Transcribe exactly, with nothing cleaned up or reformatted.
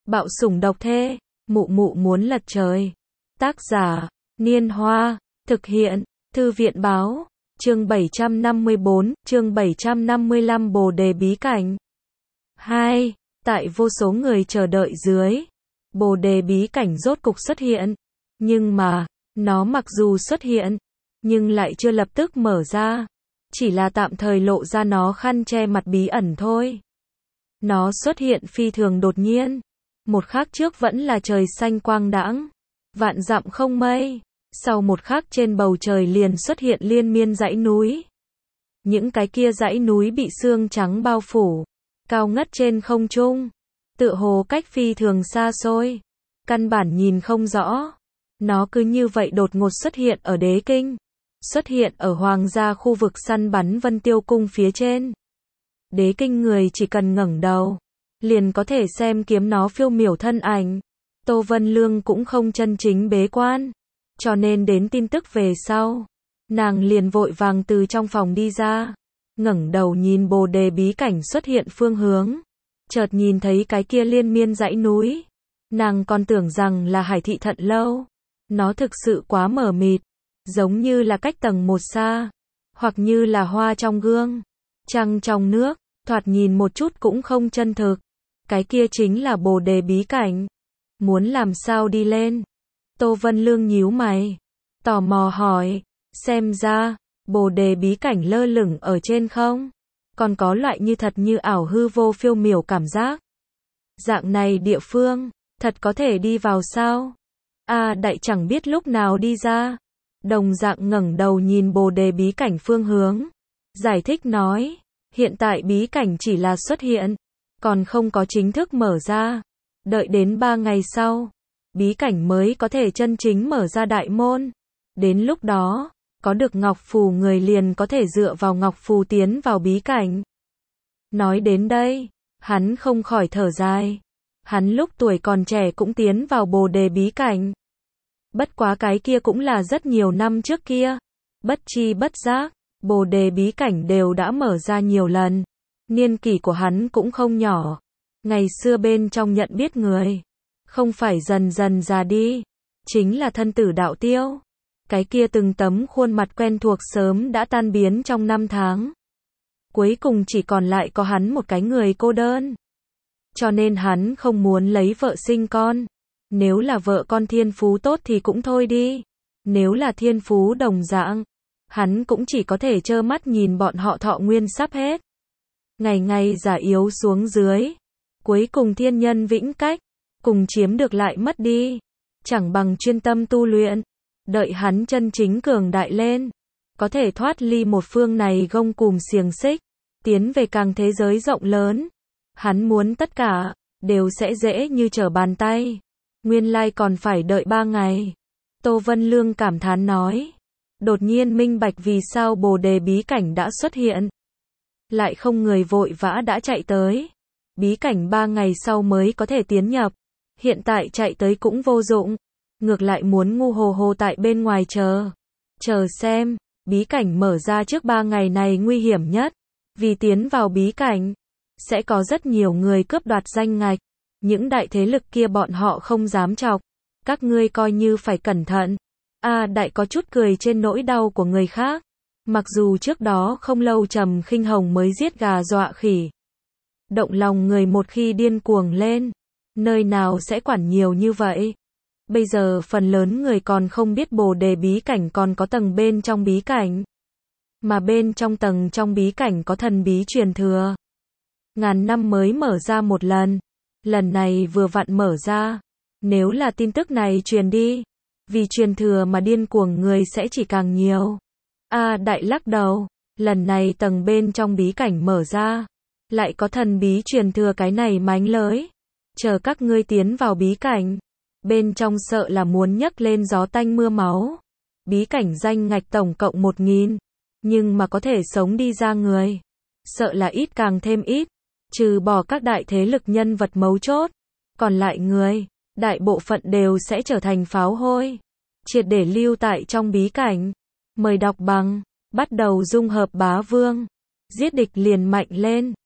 Bạo sủng độc thê, mụ mụ muốn lật trời. Tác giả, Niên Hoa, thực hiện, Thư viện báo, chương bảy trăm năm mươi bốn, chương bảy trăm năm mươi lăm Bồ đề bí cảnh. hai. Tại vô số người chờ đợi dưới, Bồ đề bí cảnh rốt cục xuất hiện. Nhưng mà, nó mặc dù xuất hiện, nhưng lại chưa lập tức mở ra. Chỉ là tạm thời lộ ra nó khăn che mặt bí ẩn thôi. Nó xuất hiện phi thường đột nhiên. Một khắc trước vẫn là trời xanh quang đãng, vạn dặm không mây. Sau một khắc trên bầu trời liền xuất hiện liên miên dãy núi. Những cái kia dãy núi bị sương trắng bao phủ, cao ngất trên không trung, tựa hồ cách phi thường xa xôi, căn bản nhìn không rõ. Nó cứ như vậy đột ngột xuất hiện ở đế kinh, xuất hiện ở hoàng gia khu vực săn bắn Vân Tiêu Cung phía trên. Đế kinh người chỉ cần ngẩng đầu, liền có thể xem kiếm nó phiêu miểu thân ảnh. Tô Vân Lương cũng không chân chính bế quan, cho nên đến tin tức về sau, nàng liền vội vàng từ trong phòng đi ra, ngẩng đầu nhìn bồ đề bí cảnh xuất hiện phương hướng, chợt nhìn thấy cái kia liên miên dãy núi. Nàng còn tưởng rằng là Hải Thị Thận Lâu, nó thực sự quá mờ mịt, giống như là cách tầng một xa, hoặc như là hoa trong gương, trăng trong nước, thoạt nhìn một chút cũng không chân thực. Cái kia chính là bồ đề bí cảnh. Muốn làm sao đi lên? Tô Vân Lương nhíu mày, tò mò hỏi, xem ra, bồ đề bí cảnh lơ lửng ở trên không? Còn có loại như thật như ảo hư vô phiêu miểu cảm giác. Dạng này địa phương, thật có thể đi vào sao? A Đại chẳng biết lúc nào đi ra. Đồng dạng ngẩng đầu nhìn bồ đề bí cảnh phương hướng. Giải thích nói, hiện tại bí cảnh chỉ là xuất hiện, còn không có chính thức mở ra. Đợi đến ba ngày sau, bí cảnh mới có thể chân chính mở ra đại môn. Đến lúc đó, có được ngọc phù người liền có thể dựa vào ngọc phù tiến vào bí cảnh. Nói đến đây, hắn không khỏi thở dài. Hắn lúc tuổi còn trẻ cũng tiến vào bồ đề bí cảnh. Bất quá cái kia cũng là rất nhiều năm trước kia. Bất chi bất giác, bồ đề bí cảnh đều đã mở ra nhiều lần. Niên kỷ của hắn cũng không nhỏ. Ngày xưa bên trong nhận biết người, không phải dần dần già đi, chính là thân tử đạo tiêu. Cái kia từng tấm khuôn mặt quen thuộc sớm đã tan biến trong năm tháng. Cuối cùng chỉ còn lại có hắn một cái người cô đơn. Cho nên hắn không muốn lấy vợ sinh con. Nếu là vợ con thiên phú tốt thì cũng thôi đi. Nếu là thiên phú đồng dạng, hắn cũng chỉ có thể trơ mắt nhìn bọn họ thọ nguyên sắp hết. Ngày ngày già yếu xuống dưới. Cuối cùng thiên nhân vĩnh cách, cùng chiếm được lại mất đi. Chẳng bằng chuyên tâm tu luyện. Đợi hắn chân chính cường đại lên, có thể thoát ly một phương này gông cùm xiềng xích, tiến về càng thế giới rộng lớn. Hắn muốn tất cả, đều sẽ dễ như trở bàn tay. Nguyên lai còn phải đợi ba ngày. Tô Vân Lương cảm thán nói. Đột nhiên minh bạch vì sao bồ đề bí cảnh đã xuất hiện. Lại không người vội vã đã chạy tới. Bí cảnh ba ngày sau mới có thể tiến nhập. Hiện tại chạy tới cũng vô dụng. Ngược lại muốn ngu hồ hồ tại bên ngoài chờ. Chờ xem, bí cảnh mở ra trước ba ngày này nguy hiểm nhất. Vì tiến vào bí cảnh, sẽ có rất nhiều người cướp đoạt danh ngạch. Những đại thế lực kia bọn họ không dám chọc. Các ngươi coi như phải cẩn thận. A Đại có chút cười trên nỗi đau của người khác. Mặc dù trước đó không lâu Trầm Khinh Hồng mới giết gà dọa khỉ. Động lòng người một khi điên cuồng lên, nơi nào sẽ quản nhiều như vậy. Bây giờ phần lớn người còn không biết bồ đề bí cảnh còn có tầng bên trong bí cảnh. Mà bên trong tầng trong bí cảnh có thần bí truyền thừa. Ngàn năm mới mở ra một lần. Lần này vừa vặn mở ra. Nếu là tin tức này truyền đi, vì truyền thừa mà điên cuồng người sẽ chỉ càng nhiều. A Đại lắc đầu, lần này tầng bên trong bí cảnh mở ra, lại có thần bí truyền thừa cái này mánh lới. Chờ các ngươi tiến vào bí cảnh, bên trong sợ là muốn nhấc lên gió tanh mưa máu. Bí cảnh danh ngạch tổng cộng một nghìn, nhưng mà có thể sống đi ra người, sợ là ít càng thêm ít. Trừ bỏ các đại thế lực nhân vật mấu chốt, còn lại người, đại bộ phận đều sẽ trở thành pháo hôi, triệt để lưu tại trong bí cảnh. Mời đọc bằng, bắt đầu dung hợp bá vương, giết địch liền mạnh lên.